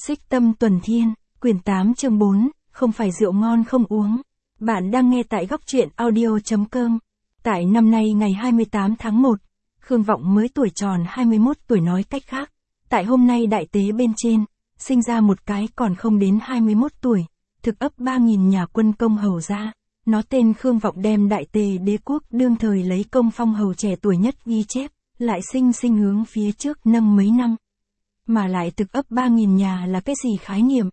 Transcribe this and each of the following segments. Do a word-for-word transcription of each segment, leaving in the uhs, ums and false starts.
Xích Tâm Tuần Thiên, quyển tám chương bốn, không phải rượu ngon không uống. Bạn đang nghe tại góc truyện audio.com. Tại năm nay ngày hai mươi tám tháng một, Khương Vọng mới tuổi tròn hai mươi mốt tuổi, nói cách khác. Tại hôm nay đại tế bên trên, sinh ra một cái còn không đến hai mươi mốt tuổi, thực ấp ba nghìn nhà quân công hầu ra. Nó tên Khương Vọng, đem đại tề đế quốc đương thời lấy công phong hầu trẻ tuổi nhất ghi chép, lại sinh sinh hướng phía trước nâng mấy năm. Mà lại thực ấp ba nghìn nhà là cái gì khái niệm?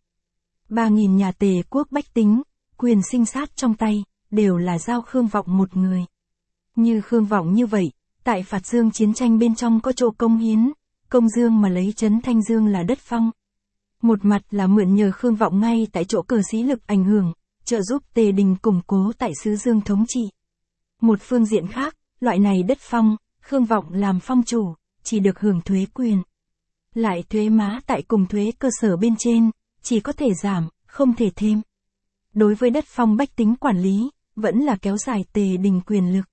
ba nghìn nhà tề quốc bách tính, quyền sinh sát trong tay, đều là giao Khương Vọng một người. Như Khương Vọng như vậy, tại Phạt Dương chiến tranh bên trong có chỗ công hiến, công dương mà lấy trấn Thanh Dương là đất phong. Một mặt là mượn nhờ Khương Vọng ngay tại chỗ cờ sĩ lực ảnh hưởng, trợ giúp Tề Đình củng cố tại xứ Dương thống trị. Một phương diện khác, loại này đất phong, Khương Vọng làm phong chủ, chỉ được hưởng thuế quyền. Lại thuế má tại cùng thuế cơ sở bên trên, chỉ có thể giảm, không thể thêm. Đối với đất phong bách tính quản lý, vẫn là kéo dài Tề Đình quyền lực.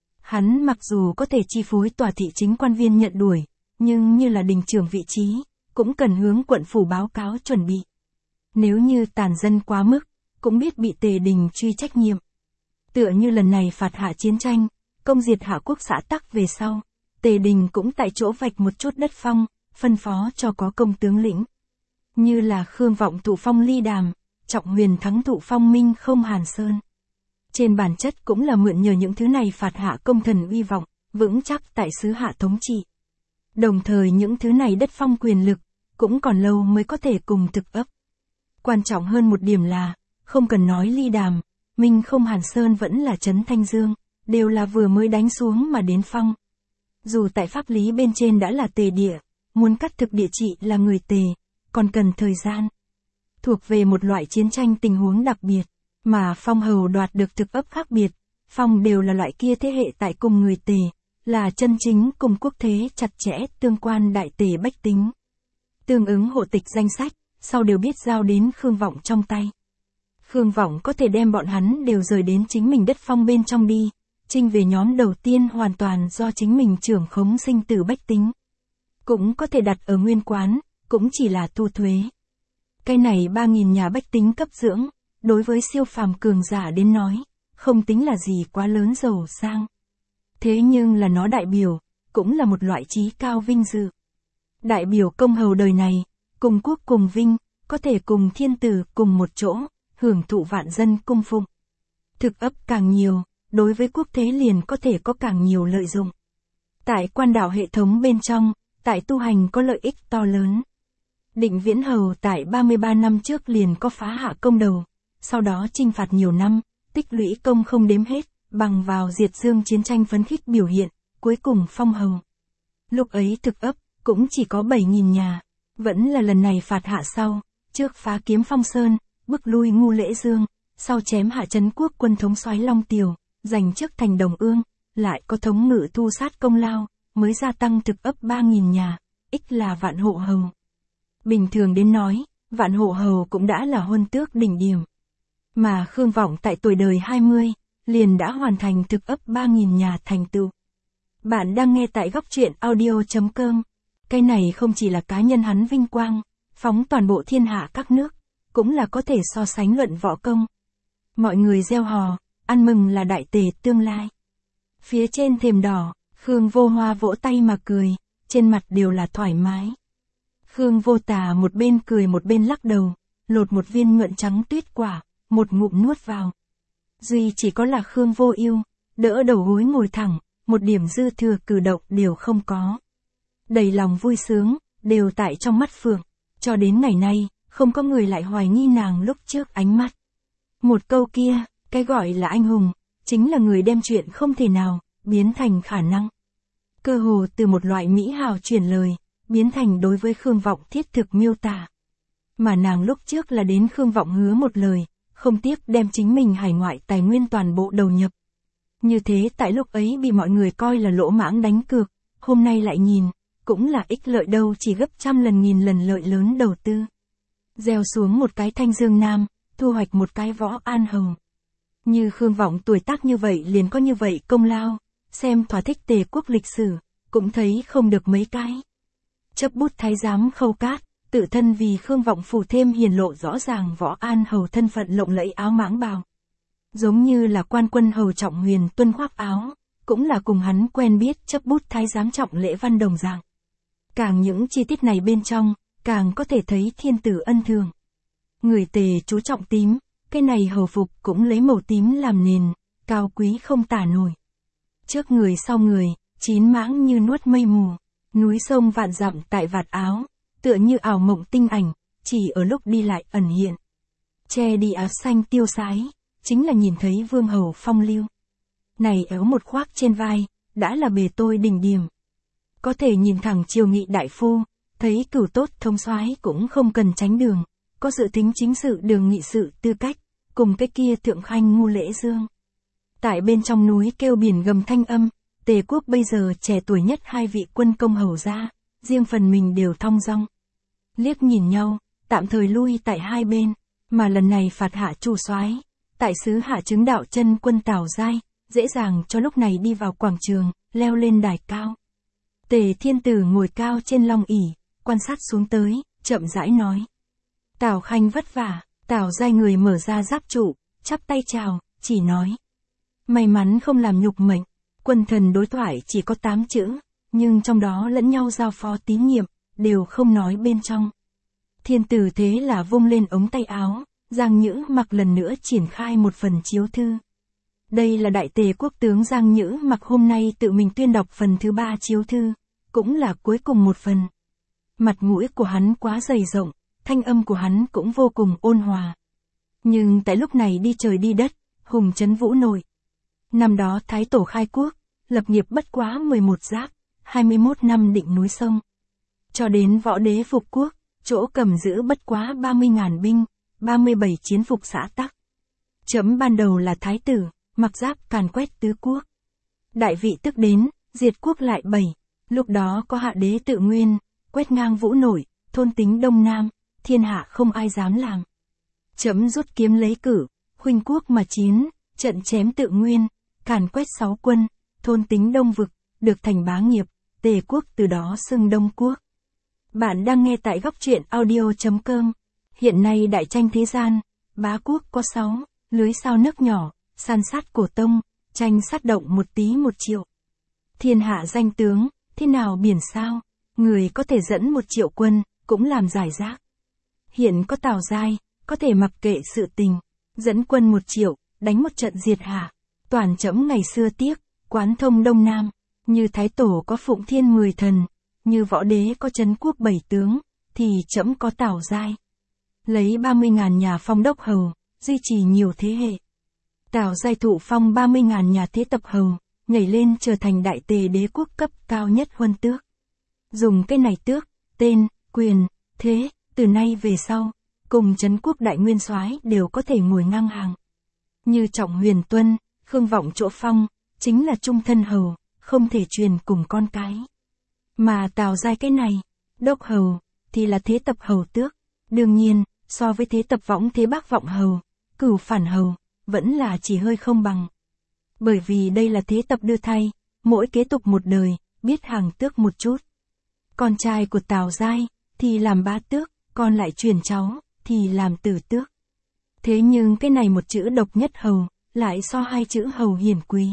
Hắn mặc dù có thể chi phối tòa thị chính quan viên nhận đuổi, nhưng như là đình trưởng vị trí, cũng cần hướng quận phủ báo cáo chuẩn bị. Nếu như tàn dân quá mức, cũng biết bị Tề Đình truy trách nhiệm. Tựa như lần này phạt hạ chiến tranh, công diệt hạ quốc xã Tắc về sau, Tề Đình cũng tại chỗ vạch một chút đất phong, phân phó cho có công tướng lĩnh. Như là Khương Vọng thụ phong Ly Đàm, Trọng Huyền thắng thụ phong Minh Không Hàn Sơn. Trên bản chất cũng là mượn nhờ những thứ này phạt hạ công thần uy vọng, vững chắc tại xứ hạ thống trị. Đồng thời những thứ này đất phong quyền lực, cũng còn lâu mới có thể cùng thực ấp. Quan trọng hơn một điểm là, không cần nói Ly Đàm, Minh Không Hàn Sơn vẫn là trấn Thanh Dương, đều là vừa mới đánh xuống mà đến phong. Dù tại pháp lý bên trên đã là Tề địa, muốn cắt thực địa trị là người Tề, còn cần thời gian. Thuộc về một loại chiến tranh tình huống đặc biệt, mà phong hầu đoạt được thực ấp khác biệt, phong đều là loại kia thế hệ tại cùng người Tề, là chân chính cùng quốc thế chặt chẽ tương quan đại Tề bách tính. Tương ứng hộ tịch danh sách, sau đều biết giao đến Khương Vọng trong tay. Khương Vọng có thể đem bọn hắn đều rời đến chính mình đất phong bên trong đi, trinh về nhóm đầu tiên hoàn toàn do chính mình trưởng khống sinh tử bách tính. Cũng có thể đặt ở nguyên quán, cũng chỉ là thu thuế. Cái này ba nghìn nhà bách tính cấp dưỡng, đối với siêu phàm cường giả đến nói, không tính là gì quá lớn giàu sang. Thế nhưng là nó đại biểu, cũng là một loại trí cao vinh dự. Đại biểu công hầu đời này, cùng quốc cùng vinh, có thể cùng thiên tử cùng một chỗ, hưởng thụ vạn dân cung phụng. Thực ấp càng nhiều, đối với quốc thế liền có thể có càng nhiều lợi dụng. Tại quan đạo hệ thống bên trong, tại tu hành có lợi ích to lớn. Định Viễn Hầu tại ba mươi ba năm trước liền có phá hạ công đầu, sau đó chinh phạt nhiều năm, tích lũy công không đếm hết, bằng vào diệt Dương chiến tranh phấn khích biểu hiện, cuối cùng phong hầu. Lúc ấy thực ấp, cũng chỉ có bảy nghìn nhà, vẫn là lần này phạt hạ sau, trước phá kiếm Phong Sơn, bức lui Ngu Lễ Dương, sau chém hạ trấn quốc quân thống soái Long Tiều, giành chức thành Đồng Ương, lại có thống ngự thu sát công lao, mới gia tăng thực ấp ba nghìn nhà, ích là vạn hộ hầu. Bình thường đến nói, vạn hộ hầu cũng đã là huân tước đỉnh điểm. Mà Khương Vọng tại tuổi đời hai mươi, liền đã hoàn thành thực ấp ba nghìn nhà thành tựu. Bạn đang nghe tại góc truyện audio.com. Cái này không chỉ là cá nhân hắn vinh quang, phóng toàn bộ thiên hạ các nước, cũng là có thể so sánh luận võ công. Mọi người reo hò, ăn mừng là đại Tề tương lai. Phía trên thềm đỏ, Khương Vô Hoa vỗ tay mà cười, trên mặt đều là thoải mái. Khương Vô Tà một bên cười một bên lắc đầu, lột một viên ngượn trắng tuyết quả, một ngụm nuốt vào. Duy chỉ có là Khương Vô Ưu, đỡ đầu gối ngồi thẳng, một điểm dư thừa cử động đều không có. Đầy lòng vui sướng, đều tại trong mắt Phượng, cho đến ngày nay, không có người lại hoài nghi nàng lúc trước ánh mắt. Một câu kia, cái gọi là anh hùng, chính là người đem chuyện không thể nào, biến thành khả năng. Cơ hồ từ một loại mỹ hào chuyển lời, biến thành đối với Khương Vọng thiết thực miêu tả. Mà nàng lúc trước là đến Khương Vọng hứa một lời, không tiếc đem chính mình hải ngoại tài nguyên toàn bộ đầu nhập. Như thế tại lúc ấy bị mọi người coi là lỗ mãng đánh cược, hôm nay lại nhìn, cũng là ích lợi đâu chỉ gấp trăm lần nghìn lần lợi lớn đầu tư. Gieo xuống một cái Thanh Dương Nam, thu hoạch một cái Võ An Hầu. Như Khương Vọng tuổi tác như vậy liền có như vậy công lao, xem thỏa thích Tề quốc lịch sử, cũng thấy không được mấy cái. Chấp bút thái giám Khâu Cát, tự thân vì Khương Vọng phủ thêm hiển lộ rõ ràng Võ An Hầu thân phận lộng lẫy áo mãng bào. Giống như là quan quân hầu Trọng Huyền tuân khoác áo, cũng là cùng hắn quen biết chấp bút thái giám Trọng Lễ Văn đồng dạng. Càng những chi tiết này bên trong, càng có thể thấy thiên tử ân thường. Người Tề chú trọng tím, cái này hầu phục cũng lấy màu tím làm nền, cao quý không tả nổi. Trước người sau người, chín mãng như nuốt mây mù, núi sông vạn dặm tại vạt áo, tựa như ảo mộng tinh ảnh, chỉ ở lúc đi lại ẩn hiện. Che đi áo xanh tiêu sái, chính là nhìn thấy vương hầu phong lưu. Này éo một khoác trên vai, đã là bề tôi đỉnh điểm. Có thể nhìn thẳng triều nghị đại phu, thấy cửu tốt thông soái cũng không cần tránh đường, có dự tính chính sự đường nghị sự tư cách, cùng cái kia thượng khanh ngu lễ dương. Tại bên trong núi kêu biển gầm thanh âm, Tề quốc bây giờ trẻ tuổi nhất hai vị quân công hầu ra, riêng phần mình đều thong dong. Liếc nhìn nhau, tạm thời lui tại hai bên, mà lần này phạt hạ chủ soái, tại sứ hạ chứng đạo chân quân Tào Giai, dễ dàng cho lúc này đi vào quảng trường, leo lên đài cao. Tề Thiên Tử ngồi cao trên long ỷ, quan sát xuống tới, chậm rãi nói. Tào Khanh vất vả, Tào Giai người mở ra giáp trụ, chắp tay chào, chỉ nói. May mắn không làm nhục mệnh, quân thần đối thoại chỉ có tám chữ, nhưng trong đó lẫn nhau giao phó tín nhiệm, đều không nói bên trong. Thiên Tử thế là vung lên ống tay áo, Giang Nhữ Mặc lần nữa triển khai một phần chiếu thư. Đây là Đại Tề quốc tướng Giang Nhữ Mặc hôm nay tự mình tuyên đọc phần thứ ba chiếu thư, cũng là cuối cùng một phần. Mặt mũi của hắn quá dày rộng, thanh âm của hắn cũng vô cùng ôn hòa. Nhưng tại lúc này đi trời đi đất, hùng trấn vũ nổi. Năm đó Thái Tổ khai quốc, lập nghiệp bất quá mười một giáp, hai mươi mốt năm định núi sông. Cho đến Võ Đế phục quốc, chỗ cầm giữ bất quá ba mươi ngàn binh, ba mươi bảy chiến phục xã tắc. Chấm ban đầu là Thái tử, mặc giáp càn quét tứ quốc. Đại vị tức đến, diệt quốc lại bảy, lúc đó có Hạ Đế Tự Nguyên, quét ngang vũ nổi, thôn tính Đông Nam, thiên hạ không ai dám làm. Chấm rút kiếm lấy cử, khuynh quốc mà chiến, trận chém Tự Nguyên, càn quét sáu quân, thôn tính Đông Vực, được thành bá nghiệp, Tề quốc từ đó xưng Đông quốc. Bạn đang nghe tại góc truyện audio chấm com. Hiện nay đại tranh thế gian, bá quốc có sáu, lưới sao nước nhỏ, san sát cổ tông, tranh sát động một tí một triệu. Thiên hạ danh tướng, thế nào biển sao, người có thể dẫn một triệu quân, cũng làm giải rác. Hiện có Tào Giai, có thể mặc kệ sự tình, dẫn quân một triệu, đánh một trận diệt hạ. Toàn chấm ngày xưa tiếc, quán thông Đông Nam, như Thái Tổ có Phụng Thiên mười thần, như Võ Đế có Trấn Quốc bảy tướng, thì chấm có Tào Giai. Lấy ba mươi ngàn nhà phong đốc hầu, duy trì nhiều thế hệ. Tào Giai thụ phong ba mươi ngàn nhà thế tập hầu, nhảy lên trở thành Đại Tề đế quốc cấp cao nhất huân tước. Dùng cái này tước, tên, quyền, thế, từ nay về sau, cùng Trấn Quốc đại nguyên soái đều có thể ngồi ngang hàng. Như Trọng Huyền tuân, Khương Vọng chỗ phong, chính là trung thân hầu, không thể truyền cùng con cái. Mà Tào Giai cái này, đốc hầu, thì là thế tập hầu tước. Đương nhiên, so với thế tập võng thế bác vọng hầu, cửu phản hầu, vẫn là chỉ hơi không bằng. Bởi vì đây là thế tập đưa thay, mỗi kế tục một đời, biết hàng tước một chút. Con trai của Tào Giai, thì làm bá tước, con lại truyền cháu, thì làm tử tước. Thế nhưng cái này một chữ độc nhất hầu, lại so hai chữ hầu hiển quý.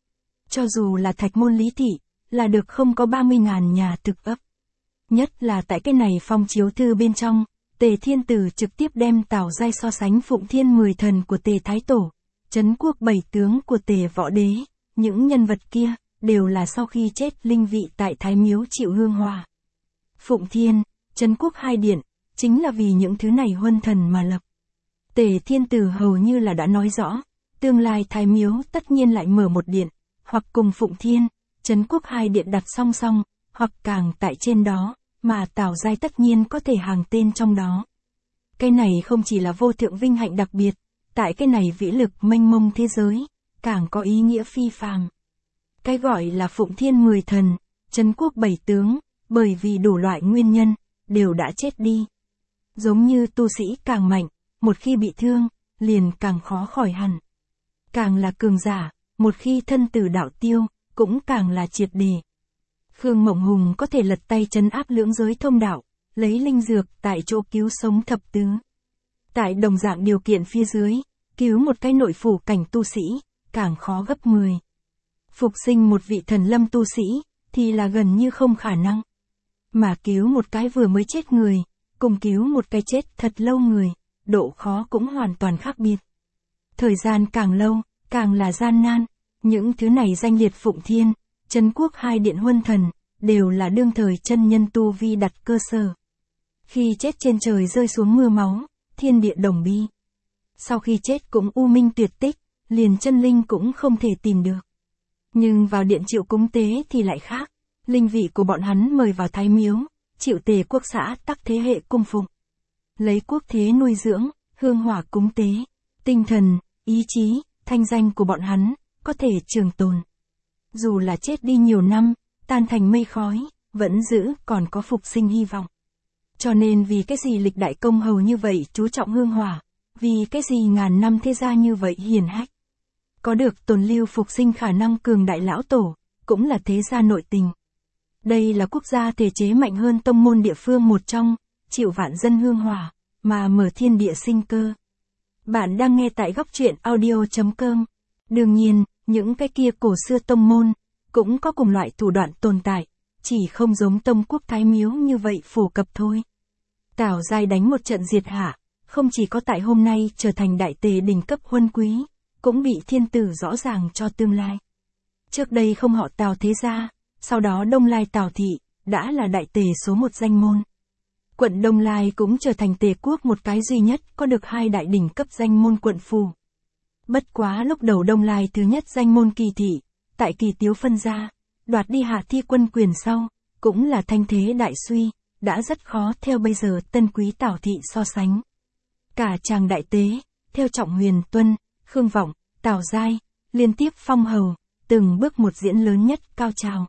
Cho dù là Thạch Môn Lý Thị, là được không có ba mươi ngàn nhà thực ấp. Nhất là tại cái này phong chiếu thư bên trong, Tề Thiên Tử trực tiếp đem Tào Giai so sánh Phụng Thiên mười thần của Tề Thái Tổ, Trấn Quốc bảy tướng của Tề Võ Đế, những nhân vật kia, đều là sau khi chết linh vị tại Thái Miếu chịu hương hòa. Phụng Thiên, Trấn Quốc hai điện, chính là vì những thứ này huân thần mà lập. Tề Thiên Tử hầu như là đã nói rõ, tương lai Thái Miếu tất nhiên lại mở một điện, hoặc cùng Phụng Thiên, Trấn Quốc hai điện đặt song song, hoặc càng tại trên đó, mà Tào Giai tất nhiên có thể hàng tên trong đó. Cái này không chỉ là vô thượng vinh hạnh đặc biệt, tại cái này vĩ lực mênh mông thế giới, càng có ý nghĩa phi phàm. Cái gọi là Phụng Thiên mười thần, Trấn Quốc bảy tướng, bởi vì đủ loại nguyên nhân, đều đã chết đi. Giống như tu sĩ càng mạnh, một khi bị thương, liền càng khó khỏi hẳn. Càng là cường giả, một khi thân tử đạo tiêu, cũng càng là triệt đề. Khương Mộng Hùng có thể lật tay trấn áp lưỡng giới thông đạo, lấy linh dược tại chỗ cứu sống thập tứ. Tại đồng dạng điều kiện phía dưới, cứu một cái nội phủ cảnh tu sĩ, càng khó gấp mười. Phục sinh một vị thần lâm tu sĩ, thì là gần như không khả năng. Mà cứu một cái vừa mới chết người, cùng cứu một cái chết thật lâu người, độ khó cũng hoàn toàn khác biệt. Thời gian càng lâu, càng là gian nan, những thứ này danh liệt Phụng Thiên, Trấn Quốc hai điện huân thần, đều là đương thời chân nhân tu vi đặt cơ sở. Khi chết trên trời rơi xuống mưa máu, thiên địa đồng bi. Sau khi chết cũng u minh tuyệt tích, liền chân linh cũng không thể tìm được. Nhưng vào điện chịu cúng tế thì lại khác, linh vị của bọn hắn mời vào thái miếu, chịu tề quốc xã tắc thế hệ cung phụng. Lấy quốc thế nuôi dưỡng, hương hỏa cúng tế, tinh thần, ý chí, thanh danh của bọn hắn, có thể trường tồn. Dù là chết đi nhiều năm, tan thành mây khói, vẫn giữ còn có phục sinh hy vọng. Cho nên vì cái gì lịch đại công hầu như vậy chú trọng hương hỏa, vì cái gì ngàn năm thế gia như vậy hiền hách. Có được tồn lưu phục sinh khả năng cường đại lão tổ, cũng là thế gia nội tình. Đây là quốc gia thể chế mạnh hơn tông môn địa phương một trong, chịu vạn dân hương hỏa, mà mở thiên địa sinh cơ. Bạn đang nghe tại góc truyện audio chấm com. Đương nhiên, những cái kia cổ xưa tông môn, cũng có cùng loại thủ đoạn tồn tại, chỉ không giống tông quốc thái miếu như vậy phổ cập thôi. Tào Giai đánh một trận diệt hạ, không chỉ có tại hôm nay trở thành đại tề đỉnh cấp huân quý, cũng bị thiên tử rõ ràng cho tương lai. Trước đây không họ Tào thế gia, sau đó Đông Lai Tào thị, đã là đại tề số một danh môn. Quận Đông Lai cũng trở thành tề quốc một cái duy nhất có được hai đại đỉnh cấp danh môn quận phủ. Bất quá lúc đầu Đông Lai thứ nhất danh môn Kỳ thị, tại Kỳ Tiếu phân ra, đoạt đi Hạ Thi quân quyền sau, cũng là thanh thế đại suy, đã rất khó theo bây giờ Tân Quý Tào thị so sánh. Cả chàng đại tế, theo Trọng Huyền Tuân, Khương Vọng, Tào Giai, liên tiếp phong hầu, từng bước một diễn lớn nhất cao trào.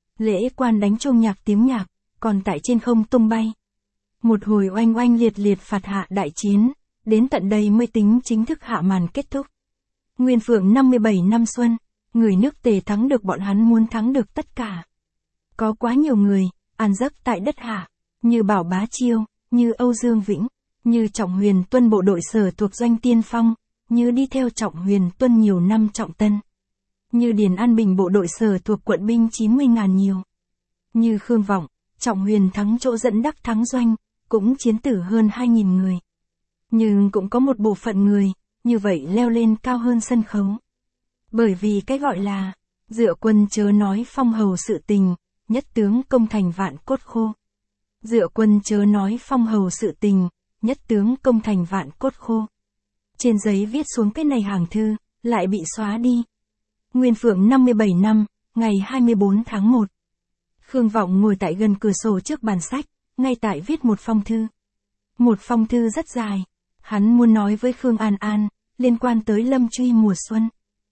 Lễ quan đánh chuông nhạc tiếng nhạc, còn tại trên không tung bay. Một hồi oanh oanh liệt liệt phạt hạ đại chiến, đến tận đây mới tính chính thức hạ màn kết thúc. Nguyên Phượng năm mươi bảy năm xuân, người nước Tề thắng được bọn hắn muốn thắng được tất cả. Có quá nhiều người, an giấc tại đất Hạ, như Bảo Bá Chiêu, như Âu Dương Vĩnh, như Trọng Huyền Tuân bộ đội sở thuộc doanh tiên phong, như đi theo Trọng Huyền Tuân nhiều năm Trọng Tân, như Điền An Bình bộ đội sở thuộc quận binh chín mươi ngàn nhiều, như Khương Vọng, Trọng Huyền thắng chỗ dẫn đắc thắng doanh, cũng chiến tử hơn hai nghìn người. Nhưng cũng có một bộ phận người, như vậy leo lên cao hơn sân khấu. Bởi vì cái gọi là, dựa quân chớ nói phong hầu sự tình, nhất tướng công thành vạn cốt khô. Dựa quân chớ nói phong hầu sự tình, nhất tướng công thành vạn cốt khô. Trên giấy viết xuống cái này hàng thư, lại bị xóa đi. Nguyên Phượng năm mươi bảy năm, ngày hai mươi bốn tháng một. Khương Vọng ngồi tại gần cửa sổ trước bàn sách, ngay tại viết một phong thư. Một phong thư rất dài. Hắn muốn nói với Khương An An, liên quan tới lâm truy mùa xuân.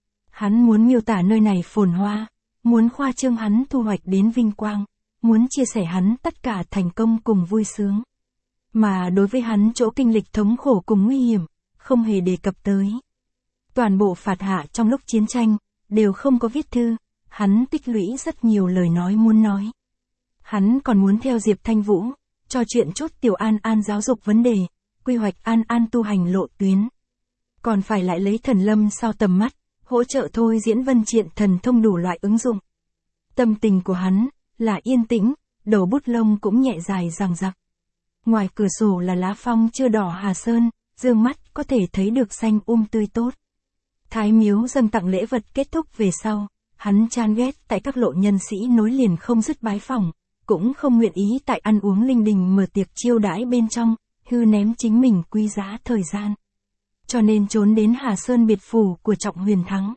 Hắn muốn miêu tả nơi này phồn hoa, muốn khoa trương hắn thu hoạch đến vinh quang, muốn chia sẻ hắn tất cả thành công cùng vui sướng. Mà đối với hắn chỗ kinh lịch thống khổ cùng nguy hiểm, không hề đề cập tới. Toàn bộ phạt hạ trong lúc chiến tranh, đều không có viết thư, hắn tích lũy rất nhiều lời nói muốn nói. Hắn còn muốn theo Diệp Thanh Vũ, trò chuyện chút Tiểu An An giáo dục vấn đề, quy hoạch An An tu hành lộ tuyến. Còn phải lại lấy thần lâm sau tầm mắt, hỗ trợ thôi diễn vân triện thần thông đủ loại ứng dụng. Tâm tình của hắn, là yên tĩnh, đầu bút lông cũng nhẹ dài rằng rặc. Ngoài cửa sổ là lá phong chưa đỏ Hà Sơn, dương mắt có thể thấy được xanh um tươi tốt. Thái miếu dâng tặng lễ vật kết thúc về sau, hắn chán ghét tại các lộ nhân sĩ nối liền không dứt bái phỏng, cũng không nguyện ý tại ăn uống linh đình mở tiệc chiêu đãi bên trong, hư ném chính mình quý giá thời gian. Cho nên trốn đến Hà Sơn biệt phủ của Trọng Huyền Thắng.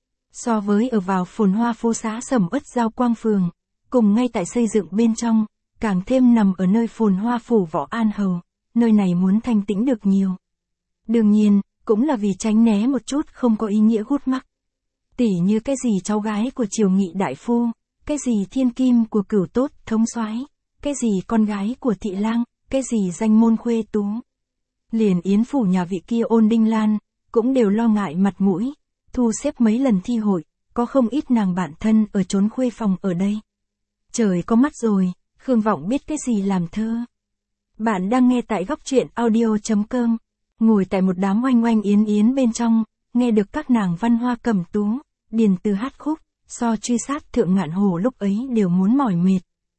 So với ở vào phồn hoa phố xá sầm uất giao quang phường, cùng ngay tại xây dựng bên trong, càng thêm nằm ở nơi phồn hoa phủ Võ An Hầu, nơi này muốn thanh tĩnh được nhiều. Đương nhiên, cũng là vì tránh né một chút không có ý nghĩa gút mắc. Tỉ như cái gì cháu gái của Triều Nghị đại phu, cái gì thiên kim của Cửu Tốt thống soái, cái gì con gái của Thị Lang, cái gì danh môn khuê tú. Liền yến phủ nhà vị kia Ôn Đinh Lan, cũng đều lo ngại mặt mũi, thu xếp mấy lần thi hội, có không ít nàng bạn thân ở trốn khuê phòng ở đây. Trời có mắt rồi, Khương Vọng biết cái gì làm thơ. Bạn đang nghe tại góc truyện audio.com. Ngồi tại một đám oanh oanh yến yến bên trong, nghe được các nàng Văn Hoa Cẩm Tú, Điền Từ hát khúc, so truy sát Thượng Ngạn Hồ lúc ấy đều muốn mỏi mệt.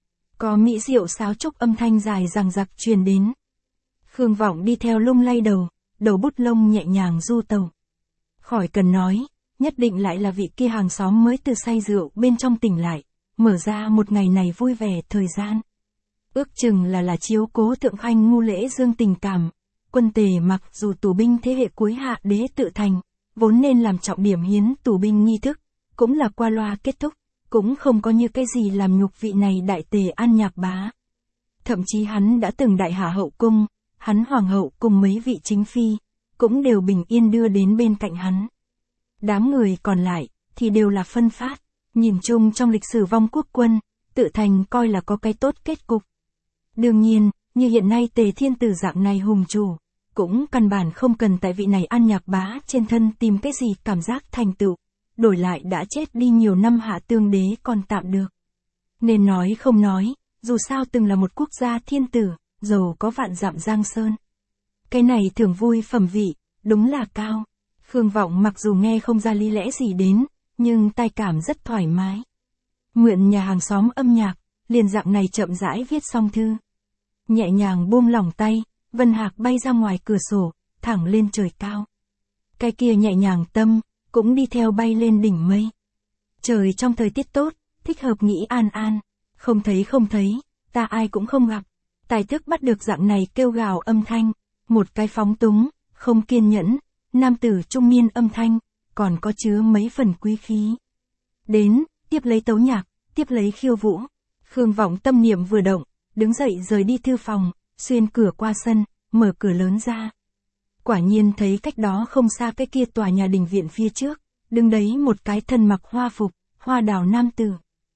Có mỹ diệu sáo trúc âm thanh dài dằng dặc truyền đến. Khương Vọng đi theo lung lay đầu, đầu bút lông nhẹ nhàng du tàu. Khỏi cần nói, nhất định lại là vị kia hàng xóm mới từ say rượu bên trong tỉnh lại, mở ra một ngày này vui vẻ thời gian. Ước chừng là là chiếu cố Thượng Khanh ngu lễ dương tình cảm. Quân Tề mặc dù tù binh thế hệ cuối hạ đế tự thành, vốn nên làm trọng điểm hiến tù binh nghi thức, cũng là qua loa kết thúc, cũng không có như cái gì làm nhục vị này đại tề An Nhạc Bá. Thậm chí hắn đã từng đại hạ hậu cung, hắn hoàng hậu cùng mấy vị chính phi, cũng đều bình yên đưa đến bên cạnh hắn. Đám người còn lại, thì đều là phân phát, nhìn chung trong lịch sử vong quốc quân, tự thành coi là có cái tốt kết cục. Đương nhiên, như hiện nay Tề Thiên Tử dạng này hùng chủ, cũng căn bản không cần tại vị này An Nhạc Bá trên thân tìm cái gì cảm giác thành tựu, đổi lại đã chết đi nhiều năm Hạ Tương Đế còn tạm được. Nên nói không nói, dù sao từng là một quốc gia thiên tử, giàu có vạn dặm giang sơn. Cái này thưởng vui phẩm vị, đúng là cao. Khương Vọng mặc dù nghe không ra lý lẽ gì đến, nhưng tai cảm rất thoải mái. Mượn nhà hàng xóm âm nhạc, liền dạng này chậm rãi viết xong thư. Nhẹ nhàng buông lỏng tay, Vân Hạc bay ra ngoài cửa sổ, thẳng lên trời cao. Cái kia nhẹ nhàng tâm, cũng đi theo bay lên đỉnh mây. Trời trong thời tiết tốt, thích hợp nghĩ an an. Không thấy không thấy, ta ai cũng không gặp. Tài thức bắt được dạng này kêu gào âm thanh, một cái phóng túng, không kiên nhẫn, nam tử trung niên âm thanh, còn có chứa mấy phần quý khí. Đến, tiếp lấy tấu nhạc, tiếp lấy khiêu vũ. Khương Vọng tâm niệm vừa động, đứng dậy rời đi thư phòng, xuyên cửa qua sân, mở cửa lớn ra. Quả nhiên thấy cách đó không xa cái kia tòa nhà đình viện phía trước, đứng đấy một cái thân mặc hoa phục, hoa đào nam tử.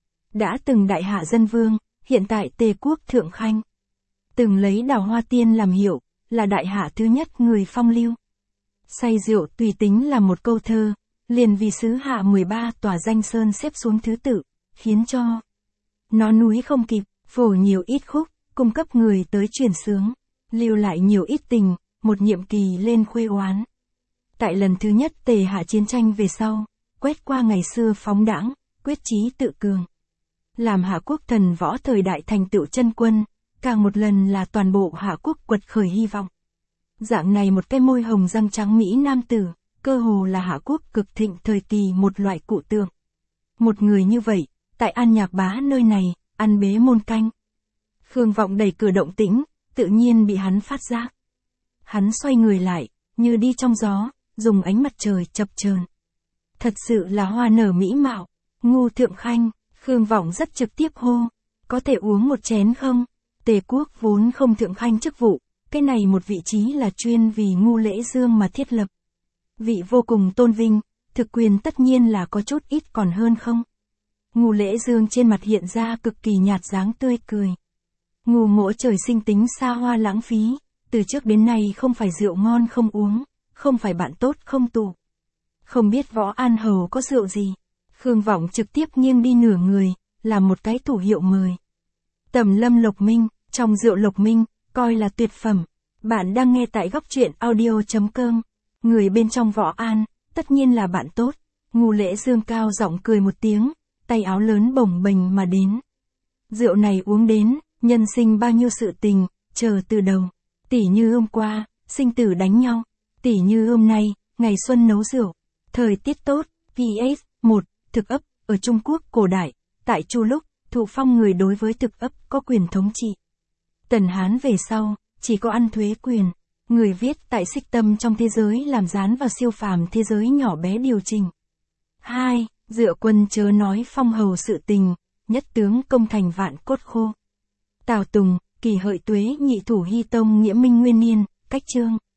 Đã từng đại hạ dân vương, hiện tại Tề quốc thượng khanh. Từng lấy đào hoa tiên làm hiệu, là đại hạ thứ nhất người phong lưu. Say rượu tùy tính là một câu thơ, liền vì xứ hạ mười ba tòa danh sơn xếp xuống thứ tự, khiến cho nó núi không kịp, phổ nhiều ít khúc, cung cấp người tới truyền sướng, lưu lại nhiều ít tình, một nhiệm kỳ lên khuê oán. Tại lần thứ nhất Tề hạ chiến tranh về sau, quét qua ngày xưa phóng đãng, quyết chí tự cường. Làm hạ quốc thần võ thời đại thành tựu chân quân, càng một lần là toàn bộ hạ quốc quật khởi hy vọng. Dạng này một cái môi hồng răng trắng Mỹ nam tử, cơ hồ là hạ quốc cực thịnh thời kỳ một loại cụ tượng. Một người như vậy, tại An Nhạc Bá nơi này, ăn bế môn canh. Khương Vọng đẩy cửa động tĩnh, tự nhiên bị hắn phát giác. Hắn xoay người lại, như đi trong gió, dùng ánh mặt trời chập chờn. Thật sự là hoa nở mỹ mạo, ngu thượng khanh, Khương Vọng rất trực tiếp hô, có thể uống một chén không? Tề quốc vốn không thượng khanh chức vụ, cái này một vị trí là chuyên vì ngu lễ dương mà thiết lập. Vị vô cùng tôn vinh, thực quyền tất nhiên là có chút ít còn hơn không? Ngu lễ dương trên mặt hiện ra cực kỳ nhạt dáng tươi cười. Ngu mỗ trời sinh tính xa hoa lãng phí, từ trước đến nay không phải rượu ngon không uống, không phải bạn tốt không tụ. Không biết Võ An Hầu có rượu gì? Khương Vọng trực tiếp nghiêng đi nửa người, làm một cái thủ hiệu mời. Tầm lâm Lộc Minh, trong rượu Lộc Minh, coi là tuyệt phẩm. Bạn đang nghe tại góc truyện audio.com. Người bên trong Võ An, tất nhiên là bạn tốt. Ngu lễ dương cao giọng cười một tiếng, tay áo lớn bồng bềnh mà đến. Rượu này uống đến, nhân sinh bao nhiêu sự tình, chờ từ đầu. Tỉ như hôm qua, sinh tử đánh nhau. Tỉ như hôm nay, ngày xuân nấu rượu. Thời tiết tốt, pê ét một, thực ấp, ở Trung Quốc cổ đại, tại Chu lúc, thụ phong người đối với thực ấp có quyền thống trị. Tần Hán về sau, chỉ có ăn thuế quyền. Người viết tại xích tâm trong thế giới làm dán vào siêu phàm thế giới nhỏ bé điều chỉnh. hai. Dựa quân chớ nói phong hầu sự tình, nhất tướng công thành vạn cốt khô. Tào Tùng, Kỳ Hợi Tuế Nhị Thủ Hy Tông Nghĩa Minh Nguyên Niên, cách chương.